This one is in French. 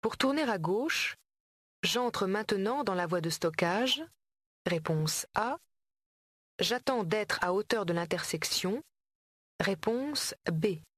Pour tourner à gauche, j'entre maintenant dans la voie de stockage. Réponse A. J'attends d'être à hauteur de l'intersection. Réponse B.